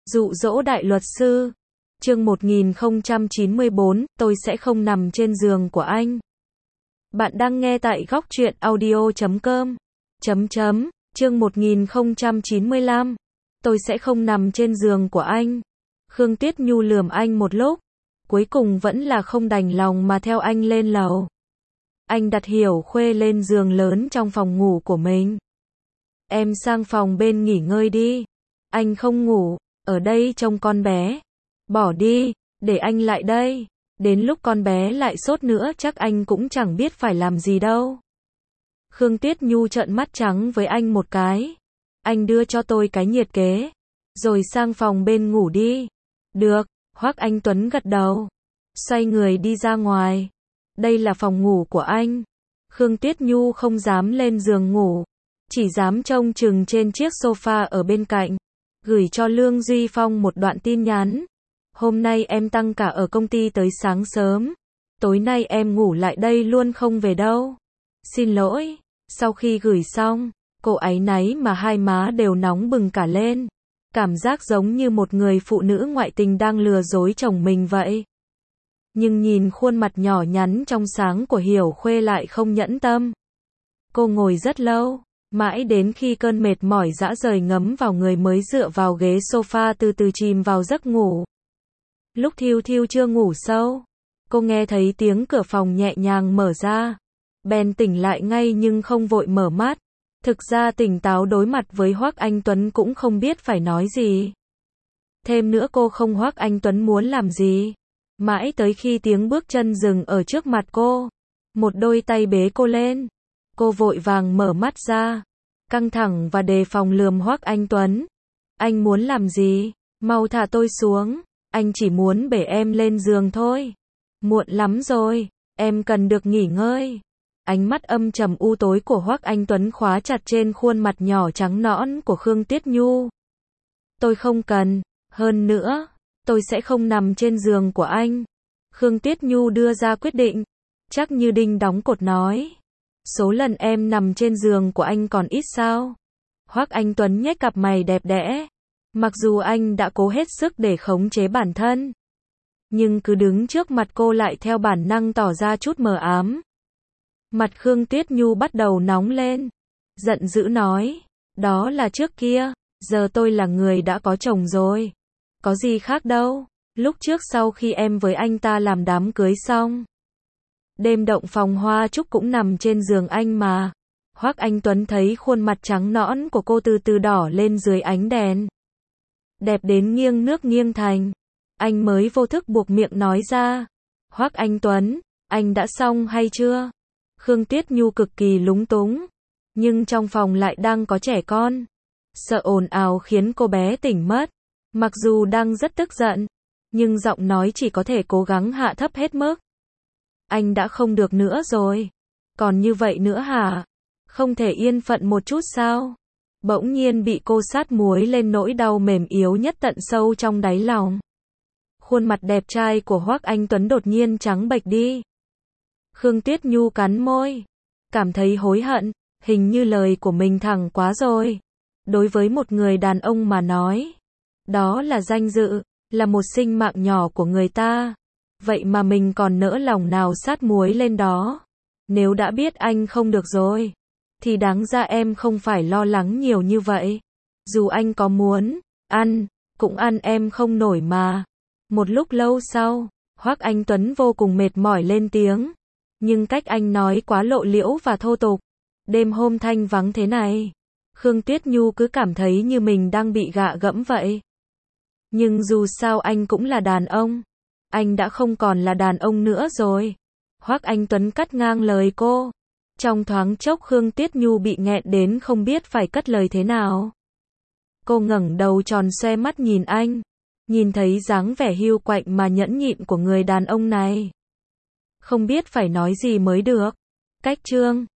Dụ dỗ đại luật sư. Chương 1094, tôi sẽ không nằm trên giường của anh. Bạn đang nghe tại góc truyện audio.com. Chương 1095. Tôi sẽ không nằm trên giường của anh. Khương Tuyết Nhu lườm anh một lúc, cuối cùng vẫn là không đành lòng mà theo anh lên lầu. Anh đặt Hiểu Khuê lên giường lớn trong phòng ngủ của mình. Em sang phòng bên nghỉ ngơi đi. Anh không ngủ, ở đây trông con bé. Bỏ đi, để anh lại đây. Đến lúc con bé lại sốt nữa chắc anh cũng chẳng biết phải làm gì đâu. Khương Tuyết Nhu trợn mắt trắng với anh một cái. Anh đưa cho tôi cái nhiệt kế, rồi sang phòng bên ngủ đi. Được, Hoắc Anh Tuấn gật đầu. Xoay người đi ra ngoài. Đây là phòng ngủ của anh. Khương Tuyết Nhu không dám lên giường ngủ, chỉ dám trông chừng trên chiếc sofa ở bên cạnh. Gửi cho Lương Duy Phong một đoạn tin nhắn. Hôm nay em tăng cả ở công ty tới sáng sớm. Tối nay em ngủ lại đây luôn không về đâu. Xin lỗi. Sau khi gửi xong, cô áy náy mà hai má đều nóng bừng cả lên. Cảm giác giống như một người phụ nữ ngoại tình đang lừa dối chồng mình vậy. Nhưng nhìn khuôn mặt nhỏ nhắn trong sáng của Hiểu Khuê lại không nhẫn tâm. Cô ngồi rất lâu, mãi đến khi cơn mệt mỏi dã rời ngấm vào người mới dựa vào ghế sofa từ từ chìm vào giấc ngủ. Lúc Thiêu Thiêu chưa ngủ sâu, cô nghe thấy tiếng cửa phòng nhẹ nhàng mở ra. Bèn tỉnh lại ngay nhưng không vội mở mắt. Thực ra tỉnh táo đối mặt với Hoắc Anh Tuấn cũng không biết phải nói gì. Thêm nữa cô không Hoắc Anh Tuấn muốn làm gì. Mãi tới khi tiếng bước chân dừng ở trước mặt cô, một đôi tay bế cô lên. Cô vội vàng mở mắt ra, căng thẳng và đề phòng lườm Hoắc Anh Tuấn. Anh muốn làm gì? Mau thả tôi xuống. Anh chỉ muốn bế em lên giường thôi. Muộn lắm rồi, em cần được nghỉ ngơi. Ánh mắt âm trầm u tối của Hoắc Anh Tuấn khóa chặt trên khuôn mặt nhỏ trắng nõn của Khương Tuyết Nhu. Tôi không cần, hơn nữa, tôi sẽ không nằm trên giường của anh. Khương Tuyết Nhu đưa ra quyết định, chắc như đinh đóng cột nói. Số lần em nằm trên giường của anh còn ít sao? Hoắc Anh Tuấn nhếch cặp mày đẹp đẽ. Mặc dù anh đã cố hết sức để khống chế bản thân, nhưng cứ đứng trước mặt cô lại theo bản năng tỏ ra chút mờ ám. Mặt Khương Tuyết Nhu bắt đầu nóng lên, giận dữ nói, đó là trước kia, giờ tôi là người đã có chồng rồi. Có gì khác đâu, lúc trước sau khi em với anh ta làm đám cưới xong, đêm động phòng hoa chúc cũng nằm trên giường anh mà. Hoắc Anh Tuấn thấy khuôn mặt trắng nõn của cô từ từ đỏ lên dưới ánh đèn. Đẹp đến nghiêng nước nghiêng thành. Anh mới vô thức buộc miệng nói ra. Hoắc Anh Tuấn, anh đã xong hay chưa? Khương Tuyết Nhu cực kỳ lúng túng. Nhưng trong phòng lại đang có trẻ con. Sợ ồn ào khiến cô bé tỉnh mất. Mặc dù đang rất tức giận, nhưng giọng nói chỉ có thể cố gắng hạ thấp hết mức. Anh đã không được nữa rồi. Còn như vậy nữa hả? Không thể yên phận một chút sao? Bỗng nhiên bị cô sát muối lên nỗi đau mềm yếu nhất tận sâu trong đáy lòng. Khuôn mặt đẹp trai của Hoắc Anh Tuấn đột nhiên trắng bệch đi. Khương Tuyết Nhu cắn môi, cảm thấy hối hận, hình như lời của mình thẳng quá rồi. Đối với một người đàn ông mà nói, đó là danh dự, là một sinh mạng nhỏ của người ta. Vậy mà mình còn nỡ lòng nào sát muối lên đó. Nếu đã biết anh không được rồi, thì đáng ra em không phải lo lắng nhiều như vậy. Dù anh có muốn ăn, cũng ăn em không nổi mà. Một lúc lâu sau, Hoắc Anh Tuấn vô cùng mệt mỏi lên tiếng. Nhưng cách anh nói quá lộ liễu và thô tục. Đêm hôm thanh vắng thế này, Khương Tuyết Nhu cứ cảm thấy như mình đang bị gạ gẫm vậy. Nhưng dù sao anh cũng là đàn ông. Anh đã không còn là đàn ông nữa rồi. Hoắc Anh Tuấn cắt ngang lời cô. Trong thoáng chốc Khương Tuyết Nhu bị nghẹn đến không biết phải cất lời thế nào. Cô ngẩng đầu tròn xoe mắt nhìn anh. Nhìn thấy dáng vẻ hiu quạnh mà nhẫn nhịn của người đàn ông này. Không biết phải nói gì mới được. Cách chương